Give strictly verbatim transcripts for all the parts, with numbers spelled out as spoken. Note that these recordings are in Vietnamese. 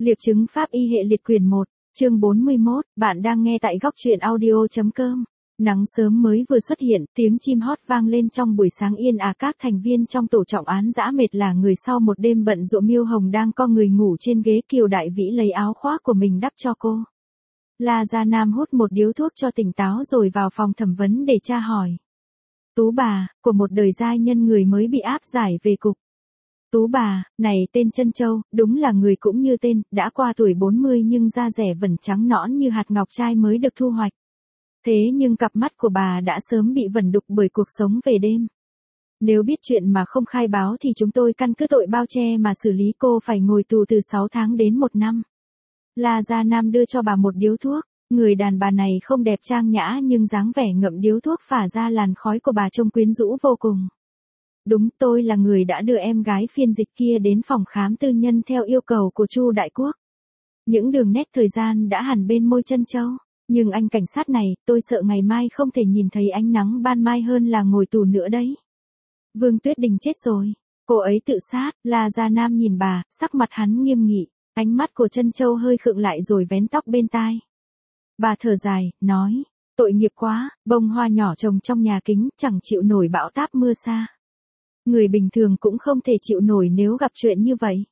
Liệp chứng pháp y hệ liệt quyển một, chương bốn mươi mốt, bạn đang nghe tại góc truyện audio.com. Nắng sớm mới vừa xuất hiện, tiếng chim hót vang lên trong buổi sáng yên ả. Các thành viên trong tổ trọng án dã mệt là người sau một đêm bận rộn. Miêu Hồng đang co người ngủ trên ghế, Kiều Đại Vĩ lấy áo khoác của mình đắp cho cô. La Gia Nam hút một điếu thuốc cho tỉnh táo rồi vào phòng thẩm vấn để tra hỏi. Tú bà, của một đời giai nhân người mới bị áp giải về cục. Tú bà, này tên Trân Châu, đúng là người cũng như tên, đã qua tuổi bốn mươi nhưng da rẻ vẫn trắng nõn như hạt ngọc trai mới được thu hoạch. Thế nhưng cặp mắt của bà đã sớm bị vẩn đục bởi cuộc sống về đêm. Nếu biết chuyện mà không khai báo thì chúng tôi căn cứ tội bao che mà xử lý, cô phải ngồi tù từ sáu tháng đến một năm. La Gia Nam đưa cho bà một điếu thuốc. Người đàn bà này không đẹp trang nhã nhưng dáng vẻ ngậm điếu thuốc phả ra làn khói của bà trông quyến rũ vô cùng. Đúng, tôi là người đã đưa em gái phiên dịch kia đến phòng khám tư nhân theo yêu cầu của Chu Đại Quốc. Những đường nét thời gian đã hằn bên môi Trân Châu. Nhưng anh cảnh sát này, tôi sợ ngày mai không thể nhìn thấy ánh nắng ban mai hơn là ngồi tù nữa đấy. Vương Tuyết Đình chết rồi. Cô ấy tự sát. La Gia Nam nhìn bà, sắc mặt hắn nghiêm nghị. Ánh mắt của Trân Châu hơi khựng lại rồi vén tóc bên tai. Bà thở dài, nói, tội nghiệp quá, bông hoa nhỏ trồng trong nhà kính, chẳng chịu nổi bão táp mưa sa. Người bình thường cũng không thể chịu nổi nếu gặp chuyện như vậy.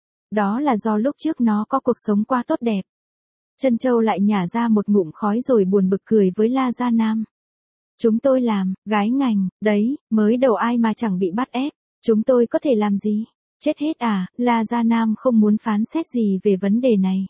Đó là do lúc trước nó có cuộc sống quá tốt đẹp. Trân Châu lại nhả ra một ngụm khói rồi buồn bực cười với La Gia Nam. Chúng tôi làm, gái ngành, đấy, mới đầu ai mà chẳng bị bắt ép, chúng tôi có thể làm gì? Chết hết à? La Gia Nam không muốn phán xét gì về vấn đề này.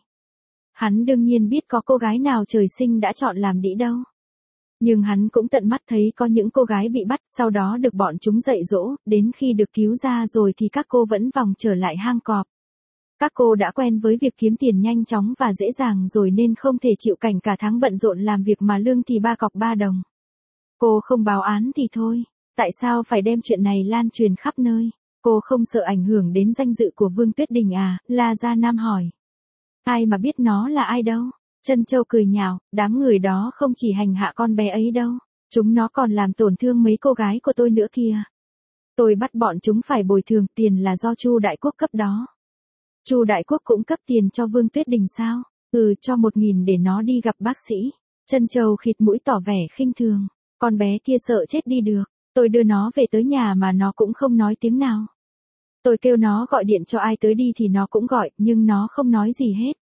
Hắn đương nhiên biết có cô gái nào trời sinh đã chọn làm đĩ đâu. Nhưng hắn cũng tận mắt thấy có những cô gái bị bắt, sau đó được bọn chúng dạy dỗ, đến khi được cứu ra rồi thì các cô vẫn vòng trở lại hang cọp. Các cô đã quen với việc kiếm tiền nhanh chóng và dễ dàng rồi nên không thể chịu cảnh cả tháng bận rộn làm việc mà lương thì ba cọc ba đồng. Cô không báo án thì thôi, tại sao phải đem chuyện này lan truyền khắp nơi? Cô không sợ ảnh hưởng đến danh dự của Vương Tuyết Đình à? La Gia Nam hỏi. Ai mà biết nó là ai đâu? Trân Châu cười nhạo, đám người đó không chỉ hành hạ con bé ấy đâu, chúng nó còn làm tổn thương mấy cô gái của tôi nữa kìa. Tôi bắt bọn chúng phải bồi thường, tiền là do Chu Đại Quốc cấp đó. Chu Đại Quốc cũng cấp tiền cho Vương Tuyết Đình sao? Ừ, cho một nghìn để nó đi gặp bác sĩ. Trân Châu khịt mũi tỏ vẻ khinh thường, con bé kia sợ chết đi được, tôi đưa nó về tới nhà mà nó cũng không nói tiếng nào. Tôi kêu nó gọi điện cho ai tới đi thì nó cũng gọi, nhưng nó không nói gì hết.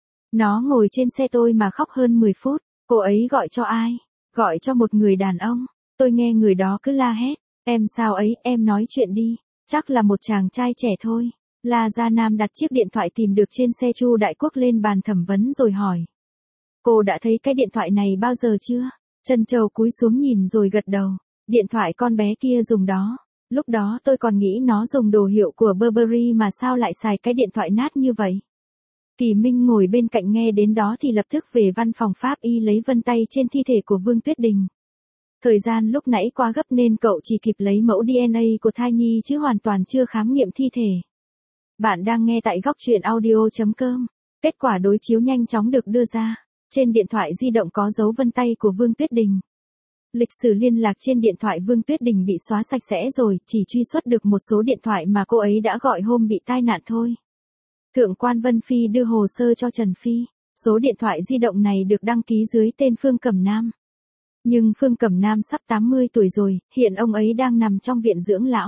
Nó ngồi trên xe tôi mà khóc hơn mười phút, cô ấy gọi cho ai? Gọi cho một người đàn ông, tôi nghe người đó cứ la hét, em sao ấy, em nói chuyện đi, chắc là một chàng trai trẻ thôi. La Gia Nam đặt chiếc điện thoại tìm được trên xe Chu Đại Quốc lên bàn thẩm vấn rồi hỏi. Cô đã thấy cái điện thoại này bao giờ chưa? Trân Châu cúi xuống nhìn rồi gật đầu, điện thoại con bé kia dùng đó. Lúc đó tôi còn nghĩ nó dùng đồ hiệu của Burberry mà sao lại xài cái điện thoại nát như vậy. Kỳ Minh ngồi bên cạnh nghe đến đó thì lập tức về văn phòng pháp y lấy vân tay trên thi thể của Vương Tuyết Đình. Thời gian lúc nãy quá gấp nên cậu chỉ kịp lấy mẫu đê en a của thai nhi chứ hoàn toàn chưa khám nghiệm thi thể. Bạn đang nghe tại góc truyện audio.com. Kết quả đối chiếu nhanh chóng được đưa ra. Trên điện thoại di động có dấu vân tay của Vương Tuyết Đình. Lịch sử liên lạc trên điện thoại Vương Tuyết Đình bị xóa sạch sẽ rồi, chỉ truy xuất được một số điện thoại mà cô ấy đã gọi hôm bị tai nạn thôi. Thượng quan Vân Phi đưa hồ sơ cho Trần Phi. Số điện thoại di động này được đăng ký dưới tên Phương Cẩm Nam. Nhưng Phương Cẩm Nam sắp tám mươi tuổi rồi, hiện ông ấy đang nằm trong viện dưỡng lão.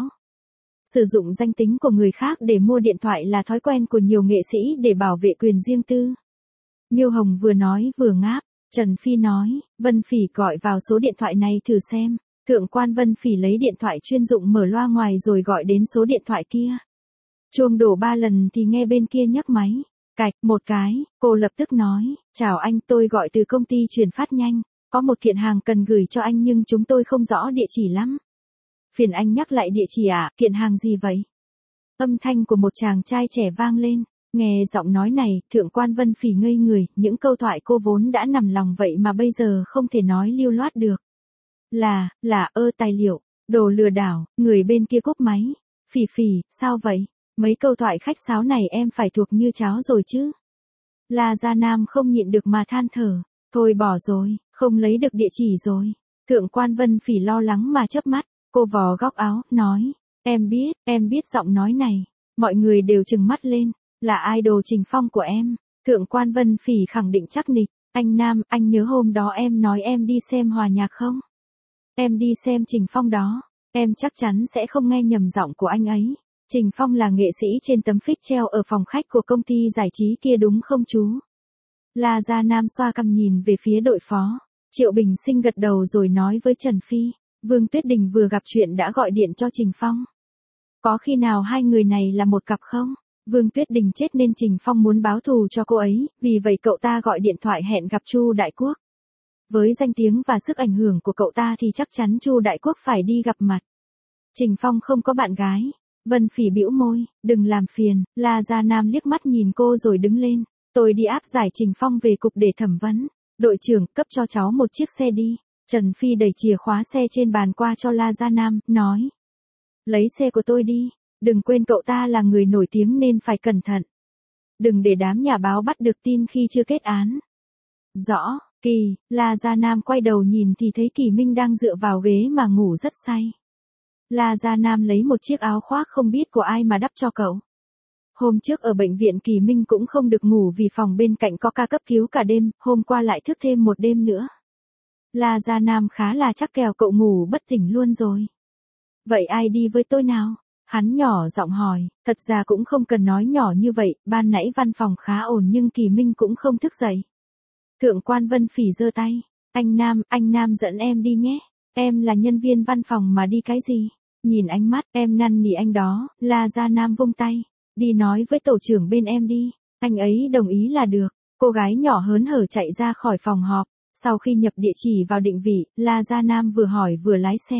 Sử dụng danh tính của người khác để mua điện thoại là thói quen của nhiều nghệ sĩ để bảo vệ quyền riêng tư. Miêu Hồng vừa nói vừa ngáp. Trần Phi nói, Vân Phỉ gọi vào số điện thoại này thử xem. Thượng quan Vân Phỉ lấy điện thoại chuyên dụng mở loa ngoài rồi gọi đến số điện thoại kia. Chuông đổ ba lần thì nghe bên kia nhấc máy. Cạch, một cái, cô lập tức nói, chào anh, tôi gọi từ công ty chuyển phát nhanh. Có một kiện hàng cần gửi cho anh nhưng chúng tôi không rõ địa chỉ lắm. Phiền anh nhắc lại địa chỉ à, kiện hàng gì vậy? Âm thanh của một chàng trai trẻ vang lên. Nghe giọng nói này, Thượng quan Vân Phỉ ngây người, những câu thoại cô vốn đã nằm lòng vậy mà bây giờ không thể nói lưu loát được. Là, là, ơ tài liệu, đồ lừa đảo, người bên kia cúp máy. Phỉ Phỉ, sao vậy? Mấy câu thoại khách sáo này em phải thuộc như cháo rồi chứ? La Gia Nam không nhịn được mà than thở. Thôi bỏ rồi, không lấy được địa chỉ rồi. Thượng quan Vân Phỉ lo lắng mà chớp mắt, cô vò góc áo, nói. Em biết, em biết giọng nói này. Mọi người đều trừng mắt lên. Là idol Trình Phong của em. Thượng quan Vân Phỉ khẳng định chắc nịch. Anh Nam, anh nhớ hôm đó em nói em đi xem hòa nhạc không? Em đi xem Trình Phong đó. Em chắc chắn sẽ không nghe nhầm giọng của anh ấy. Trình Phong là nghệ sĩ trên tấm phích treo ở phòng khách của công ty giải trí kia đúng không chú? La Gia Nam xoa cằm nhìn về phía đội phó. Triệu Bình Sinh gật đầu rồi nói với Trần Phi. Vương Tuyết Đình vừa gặp chuyện đã gọi điện cho Trình Phong. Có khi nào hai người này là một cặp không? Vương Tuyết Đình chết nên Trình Phong muốn báo thù cho cô ấy, vì vậy cậu ta gọi điện thoại hẹn gặp Chu Đại Quốc. Với danh tiếng và sức ảnh hưởng của cậu ta thì chắc chắn Chu Đại Quốc phải đi gặp mặt. Trình Phong không có bạn gái. Vân Phỉ bĩu môi, đừng làm phiền. La Gia Nam liếc mắt nhìn cô rồi đứng lên. Tôi đi áp giải Trình Phong về cục để thẩm vấn. Đội trưởng, cấp cho cháu một chiếc xe đi. Trần Phi đẩy chìa khóa xe trên bàn qua cho La Gia Nam, nói. Lấy xe của tôi đi. Đừng quên cậu ta là người nổi tiếng nên phải cẩn thận. Đừng để đám nhà báo bắt được tin khi chưa kết án. Rõ. Kỳ. La Gia Nam quay đầu nhìn thì thấy Kỳ Minh đang dựa vào ghế mà ngủ rất say. La Gia Nam lấy một chiếc áo khoác không biết của ai mà đắp cho cậu. Hôm trước ở bệnh viện Kỳ Minh cũng không được ngủ vì phòng bên cạnh có ca cấp cứu cả đêm, hôm qua lại thức thêm một đêm nữa. La Gia Nam khá là chắc kèo cậu ngủ bất tỉnh luôn rồi. Vậy ai đi với tôi nào? Hắn nhỏ giọng hỏi, thật ra cũng không cần nói nhỏ như vậy, ban nãy văn phòng khá ổn nhưng Kỳ Minh cũng không thức dậy. Thượng quan Vân Phỉ giơ tay, anh Nam, anh Nam dẫn em đi nhé, em là nhân viên văn phòng mà đi cái gì? Nhìn ánh mắt em năn nỉ anh đó, La Gia Nam vung tay, đi nói với tổ trưởng bên em đi, anh ấy đồng ý là được. Cô gái nhỏ hớn hở chạy ra khỏi phòng họp, sau khi nhập địa chỉ vào định vị, La Gia Nam vừa hỏi vừa lái xe.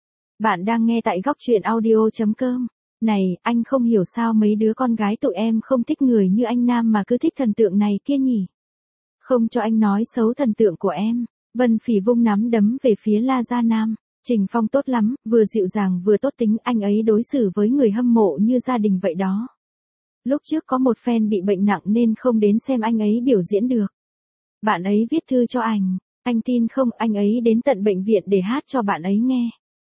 Bạn đang nghe tại góc truyện audio chấm com. Này, anh không hiểu sao mấy đứa con gái tụi em không thích người như anh Nam mà cứ thích thần tượng này kia nhỉ? Không cho anh nói xấu thần tượng của em. Vân Phỉ vung nắm đấm về phía La Gia Nam. Trình Phong tốt lắm, vừa dịu dàng vừa tốt tính, anh ấy đối xử với người hâm mộ như gia đình vậy đó. Lúc trước có một fan bị bệnh nặng nên không đến xem anh ấy biểu diễn được. Bạn ấy viết thư cho anh, anh tin không, anh ấy đến tận bệnh viện để hát cho bạn ấy nghe.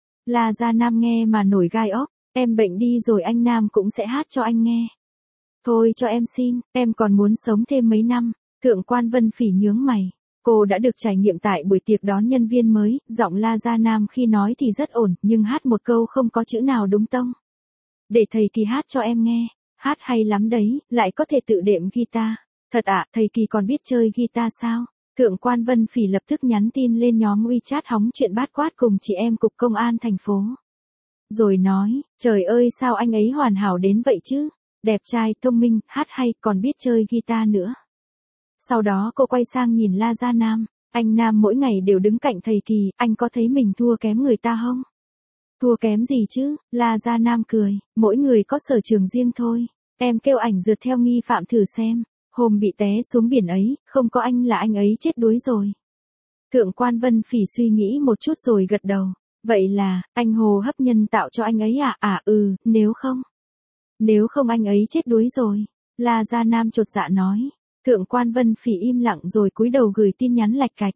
La Gia Nam nghe mà nổi gai ốc, em bệnh đi rồi anh Nam cũng sẽ hát cho anh nghe. Thôi cho em xin, em còn muốn sống thêm mấy năm. Thượng quan Vân Phỉ nhướng mày. Cô đã được trải nghiệm tại buổi tiệc đón nhân viên mới, giọng La Gia Nam khi nói thì rất ổn, nhưng hát một câu không có chữ nào đúng tông. Để thầy Kỳ hát cho em nghe, hát hay lắm đấy, lại có thể tự đệm guitar. Thật ạ, à, thầy Kỳ còn biết chơi guitar sao? Thượng quan Vân Phỉ lập tức nhắn tin lên nhóm WeChat hóng chuyện bát quát cùng chị em cục công an thành phố. Rồi nói, trời ơi sao anh ấy hoàn hảo đến vậy chứ? Đẹp trai, thông minh, hát hay, còn biết chơi guitar nữa. Sau đó cô quay sang nhìn La Gia Nam, anh Nam mỗi ngày đều đứng cạnh thầy Kỳ, anh có thấy mình thua kém người ta không? Thua kém gì chứ? La Gia Nam cười, mỗi người có sở trường riêng thôi. Em kêu ảnh rượt theo nghi phạm thử xem. Hôm bị té xuống biển ấy, không có anh là anh ấy chết đuối rồi. Thượng quan Vân Phỉ suy nghĩ một chút rồi gật đầu. Vậy là, anh hô hấp nhân tạo cho anh ấy à? À ừ, nếu không. Nếu không anh ấy chết đuối rồi. La Gia Nam chột dạ nói. Thượng quan Vân Phỉ im lặng rồi cúi đầu gửi tin nhắn lạch cạch.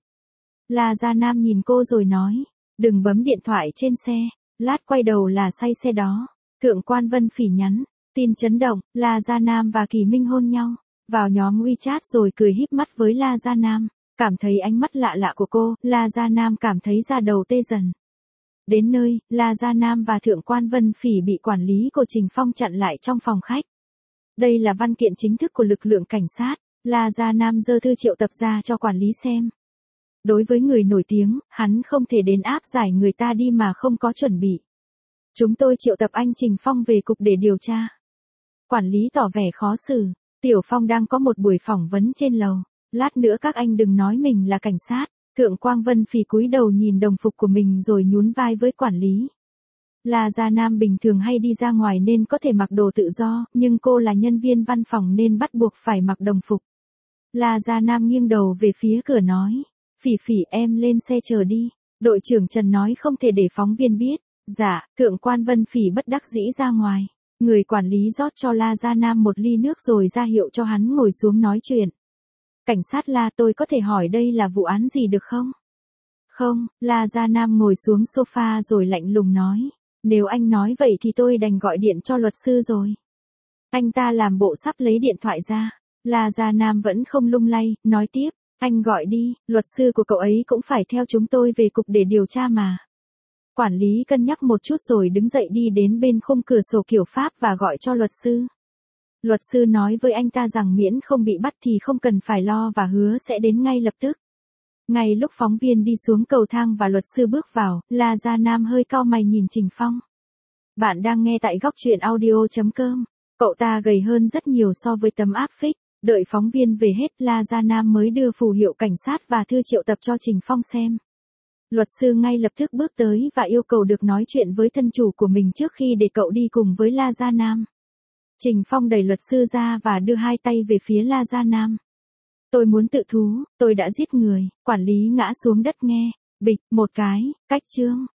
La Gia Nam nhìn cô rồi nói. Đừng bấm điện thoại trên xe. Lát quay đầu là say xe đó. Thượng quan Vân Phỉ nhắn. Tin chấn động, La Gia Nam và Kỳ Minh hôn nhau. Vào nhóm WeChat rồi cười híp mắt với La Gia Nam. Cảm thấy ánh mắt lạ lạ của cô, La Gia Nam cảm thấy da đầu tê dần. Đến nơi, La Gia Nam và Thượng quan Vân Phỉ bị quản lý của Trình Phong chặn lại trong phòng khách. Đây là văn kiện chính thức của lực lượng cảnh sát. La Gia Nam giơ thư triệu tập ra cho quản lý xem. Đối với người nổi tiếng, hắn không thể đến áp giải người ta đi mà không có chuẩn bị. Chúng tôi triệu tập anh Trình Phong về cục để điều tra. Quản lý tỏ vẻ khó xử. Tiểu Phong đang có một buổi phỏng vấn trên lầu. Lát nữa các anh đừng nói mình là cảnh sát. Thượng quan Vân Phỉ cúi đầu nhìn đồng phục của mình rồi nhún vai với quản lý. La Gia Nam bình thường hay đi ra ngoài nên có thể mặc đồ tự do, nhưng cô là nhân viên văn phòng nên bắt buộc phải mặc đồng phục. La Gia Nam nghiêng đầu về phía cửa nói. Phỉ Phỉ em lên xe chờ đi. Đội trưởng Trần nói không thể để phóng viên biết. Dạ, Thượng quan Vân Phỉ bất đắc dĩ ra ngoài. Người quản lý rót cho La Gia Nam một ly nước rồi ra hiệu cho hắn ngồi xuống nói chuyện. Cảnh sát La, tôi có thể hỏi đây là vụ án gì được không? Không, La Gia Nam ngồi xuống sofa rồi lạnh lùng nói. Nếu anh nói vậy thì tôi đành gọi điện cho luật sư rồi. Anh ta làm bộ sắp lấy điện thoại ra. La Gia Nam vẫn không lung lay, nói tiếp, anh gọi đi, luật sư của cậu ấy cũng phải theo chúng tôi về cục để điều tra mà. Quản lý cân nhắc một chút rồi đứng dậy đi đến bên khung cửa sổ kiểu Pháp và gọi cho luật sư. Luật sư nói với anh ta rằng miễn không bị bắt thì không cần phải lo và hứa sẽ đến ngay lập tức. Ngay lúc phóng viên đi xuống cầu thang và luật sư bước vào, La Gia Nam hơi cau mày nhìn Trình Phong. Bạn đang nghe tại góc truyện audio chấm com. Cậu ta gầy hơn rất nhiều so với tấm áp phích. Đợi phóng viên về hết, La Gia Nam mới đưa phù hiệu cảnh sát và thư triệu tập cho Trình Phong xem. Luật sư ngay lập tức bước tới và yêu cầu được nói chuyện với thân chủ của mình trước khi để cậu đi cùng với La Gia Nam. Trình Phong đẩy luật sư ra và đưa hai tay về phía La Gia Nam. Tôi muốn tự thú, tôi đã giết người. Quản lý ngã xuống đất nghe, bịch, một cái, cách chương.